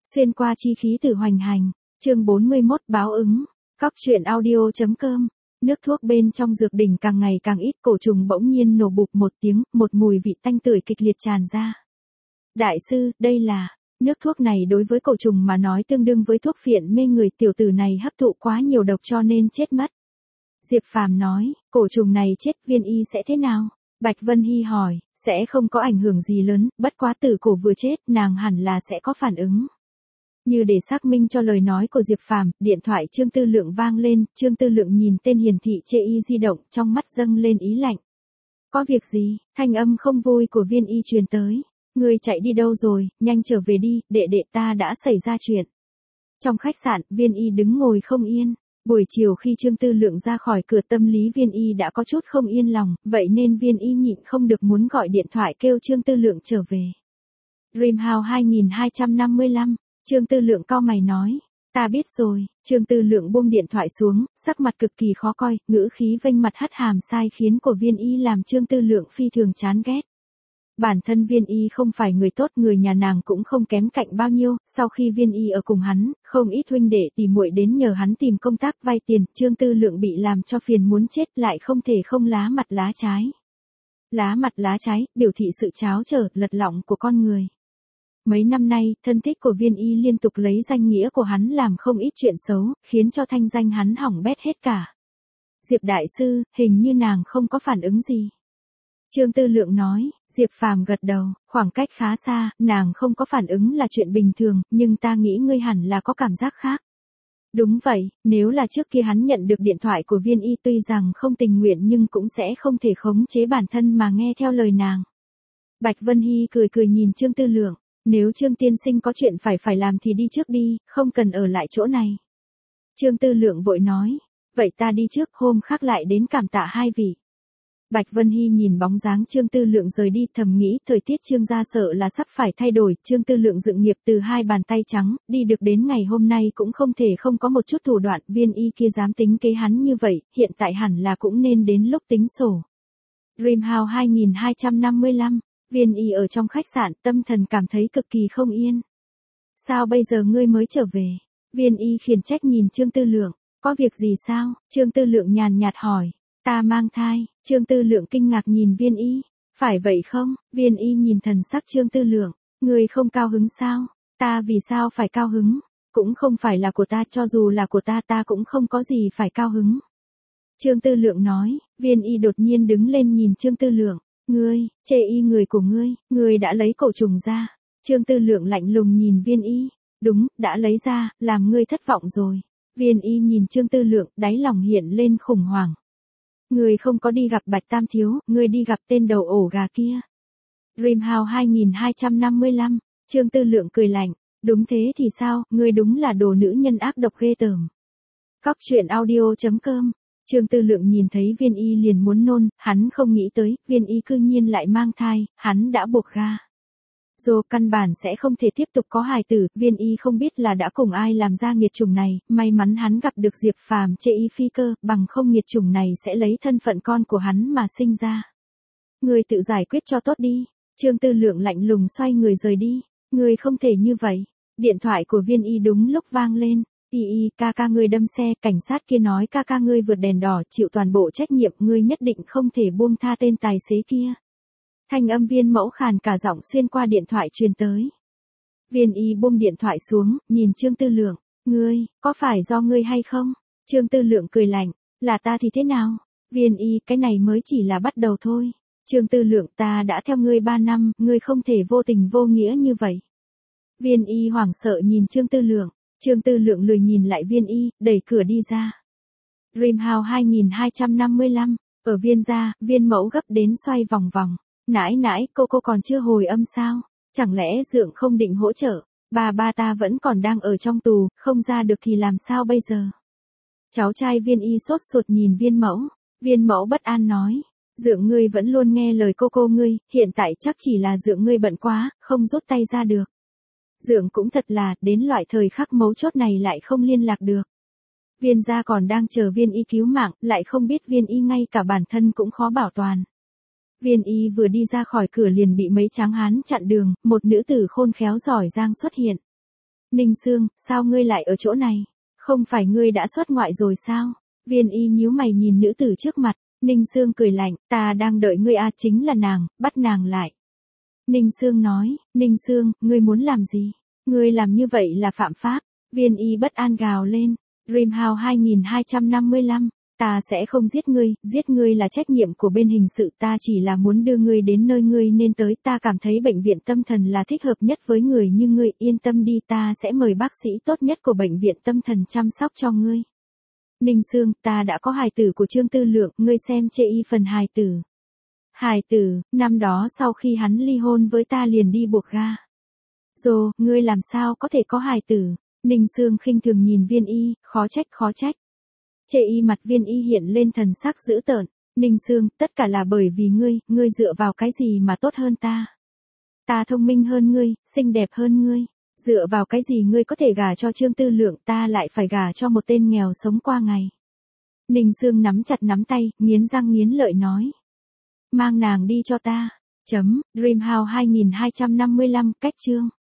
Xuyên qua chi khí từ hoành hành, chương 41 báo ứng, Cóc truyện audio.com. Nước thuốc bên trong dược đỉnh càng ngày càng ít, cổ trùng bỗng nhiên nổ bụp một tiếng, một mùi vị tanh tưởi kịch liệt tràn ra. Đại sư, đây là, nước thuốc này đối với cổ trùng mà nói tương đương với thuốc phiện mê người, tiểu tử này hấp thụ quá nhiều độc cho nên chết mất. Diệp Phàm nói, cổ trùng này chết Viên Y sẽ thế nào? Bạch Vân Hy hỏi, sẽ không có ảnh hưởng gì lớn, bất quá tử cổ vừa chết, nàng hẳn là sẽ có phản ứng. Như để xác minh cho lời nói của Diệp Phàm, điện thoại Trương Tư Lượng vang lên, Trương Tư Lượng nhìn tên hiển thị chê y di động, trong mắt dâng lên ý lạnh. Có việc gì? Thanh âm không vui của Viên Y truyền tới. Ngươi chạy đi đâu rồi, nhanh trở về đi, đệ đệ ta đã xảy ra chuyện. Trong khách sạn, Viên Y đứng ngồi không yên. Buổi chiều khi Trương Tư Lượng ra khỏi cửa, tâm lý Viên Y đã có chút không yên lòng, vậy nên Viên Y nhịn không được muốn gọi điện thoại kêu Trương Tư Lượng trở về. Dreamhouse 2255, Trương Tư Lượng cau mày nói, ta biết rồi. Trương Tư Lượng buông điện thoại xuống, sắc mặt cực kỳ khó coi, ngữ khí vênh mặt hất hàm sai khiến của Viên Y làm Trương Tư Lượng phi thường chán ghét. Bản thân Viên Y không phải người tốt, người nhà nàng cũng không kém cạnh bao nhiêu, sau khi Viên Y ở cùng hắn, không ít huynh đệ tỉ muội đến nhờ hắn tìm công tác vay tiền, Trương Tư Lượng bị làm cho phiền muốn chết, lại không thể không lá mặt lá trái. Lá mặt lá trái, biểu thị sự tráo trở, lật lọng của con người. Mấy năm nay, thân thích của Viên Y liên tục lấy danh nghĩa của hắn làm không ít chuyện xấu, khiến cho thanh danh hắn hỏng bét hết cả. Diệp đại sư, hình như nàng không có phản ứng gì. Trương Tư Lượng nói, Diệp Phàm gật đầu, khoảng cách khá xa, nàng không có phản ứng là chuyện bình thường, nhưng ta nghĩ ngươi hẳn là có cảm giác khác. Đúng vậy, nếu là trước kia hắn nhận được điện thoại của Viên Y tuy rằng không tình nguyện nhưng cũng sẽ không thể khống chế bản thân mà nghe theo lời nàng. Bạch Vân Hy cười cười nhìn Trương Tư Lượng, nếu Trương tiên sinh có chuyện phải làm thì đi trước đi, không cần ở lại chỗ này. Trương Tư Lượng vội nói, vậy ta đi trước, hôm khác lại đến cảm tạ hai vị. Bạch Vân Hy nhìn bóng dáng Trương Tư Lượng rời đi, thầm nghĩ thời tiết Trương gia sợ là sắp phải thay đổi, Trương Tư Lượng dựng nghiệp từ hai bàn tay trắng, đi được đến ngày hôm nay cũng không thể không có một chút thủ đoạn, Viên Y kia dám tính kế hắn như vậy, hiện tại hẳn là cũng nên đến lúc tính sổ. Dreamhouse 2255, Viên Y ở trong khách sạn, tâm thần cảm thấy cực kỳ không yên. Sao bây giờ ngươi mới trở về? Viên Y khiển trách nhìn Trương Tư Lượng, có việc gì sao? Trương Tư Lượng nhàn nhạt hỏi. Ta mang thai. Trương Tư Lượng kinh ngạc nhìn Viên Y. Phải vậy không? Viên Y nhìn thần sắc Trương Tư Lượng. Ngươi không cao hứng sao? Ta vì sao phải cao hứng? Cũng không phải là của ta, cho dù là của ta ta cũng không có gì phải cao hứng. Trương Tư Lượng nói. Viên Y đột nhiên đứng lên nhìn Trương Tư Lượng. Ngươi, chê y người của ngươi đã lấy cổ trùng ra. Trương Tư Lượng lạnh lùng nhìn Viên Y. Đúng, đã lấy ra, làm ngươi thất vọng rồi. Viên Y nhìn Trương Tư Lượng, đáy lòng hiện lên khủng hoảng. Ngươi không có đi gặp Bạch Tam Thiếu, ngươi đi gặp tên đầu ổ gà kia. Dreamhouse 2255, Trương Tư Lượng cười lạnh, đúng thế thì sao, ngươi đúng là đồ nữ nhân ác độc ghê tởm. Cóc truyện audio.com. Trương Tư Lượng nhìn thấy Viên Y liền muốn nôn, hắn không nghĩ tới, Viên Y cư nhiên lại mang thai, hắn đã buộc ga. Dù căn bản sẽ không thể tiếp tục có hài tử, Viên Y không biết là đã cùng ai làm ra nghiệt chủng này, may mắn hắn gặp được Diệp Phàm chê y phi cơ, bằng không nghiệt chủng này sẽ lấy thân phận con của hắn mà sinh ra. Ngươi tự giải quyết cho tốt đi. Trương Tư Lượng lạnh lùng xoay người rời đi. Ngươi không thể như vậy. Điện thoại của Viên Y đúng lúc vang lên. Y, ca ca ngươi đâm xe, cảnh sát kia nói ca ca ngươi vượt đèn đỏ, chịu toàn bộ trách nhiệm, ngươi nhất định không thể buông tha tên tài xế kia. Thanh âm Viên Mẫu khàn cả giọng xuyên qua điện thoại truyền tới. Viên Y buông điện thoại xuống, nhìn Trương Tư Lượng, ngươi, có phải do ngươi hay không? Trương Tư Lượng cười lạnh, là ta thì thế nào? Viên Y, cái này mới chỉ là bắt đầu thôi. Trương Tư Lượng, ta đã theo ngươi 3 năm, ngươi không thể vô tình vô nghĩa như vậy. Viên Y hoảng sợ nhìn Trương Tư Lượng. Trương Tư Lượng lười nhìn lại Viên Y, đẩy cửa đi ra. Dreamhouse 2255, ở Viên gia, Viên Mẫu gấp đến xoay vòng vòng. Nãi nãi, cô còn chưa hồi âm sao? Chẳng lẽ Dượng không định hỗ trợ? Ba ta vẫn còn đang ở trong tù, không ra được thì làm sao bây giờ? Cháu trai Viên Y sốt ruột nhìn Viên Mẫu. Viên Mẫu bất an nói. Dượng ngươi vẫn luôn nghe lời cô ngươi, hiện tại chắc chỉ là Dượng ngươi bận quá, không rút tay ra được. Dượng cũng thật là, đến loại thời khắc mấu chốt này lại không liên lạc được. Viên gia còn đang chờ Viên Y cứu mạng, lại không biết Viên Y ngay cả bản thân cũng khó bảo toàn. Viên Y vừa đi ra khỏi cửa liền bị mấy tráng hán chặn đường, một nữ tử khôn khéo giỏi giang xuất hiện. Ninh Sương, sao ngươi lại ở chỗ này? Không phải ngươi đã xuất ngoại rồi sao? Viên Y nhíu mày nhìn nữ tử trước mặt, Ninh Sương cười lạnh, ta đang đợi ngươi chính là nàng, bắt nàng lại. Ninh Sương nói, Ninh Sương, ngươi muốn làm gì? Ngươi làm như vậy là phạm pháp. Viên Y bất an gào lên, Dreamhouse 2255, ta sẽ không giết ngươi là trách nhiệm của bên hình sự, ta chỉ là muốn đưa ngươi đến nơi ngươi nên tới, ta cảm thấy bệnh viện tâm thần là thích hợp nhất với người như ngươi, yên tâm đi, ta sẽ mời bác sĩ tốt nhất của bệnh viện tâm thần chăm sóc cho ngươi. Ninh Sương, ta đã có hài tử của Trương Tư Lượng, ngươi xem chê y phần hài tử. Hài tử, năm đó sau khi hắn ly hôn với ta liền đi buộc ga. Dồ, ngươi làm sao có thể có hài tử? Ninh Sương khinh thường nhìn Viên Y, khó trách. Chê y mặt Viên Y hiện lên thần sắc dữ tợn. Ninh Sương, tất cả là bởi vì ngươi dựa vào cái gì mà tốt hơn ta? Ta thông minh hơn ngươi, xinh đẹp hơn ngươi. Dựa vào cái gì ngươi có thể gả cho Trương Tư Lượng, ta lại phải gả cho một tên nghèo sống qua ngày. Ninh Sương nắm chặt nắm tay, nghiến răng nghiến lợi nói. Mang nàng đi cho ta. Dreamhouse 2255, cách chương.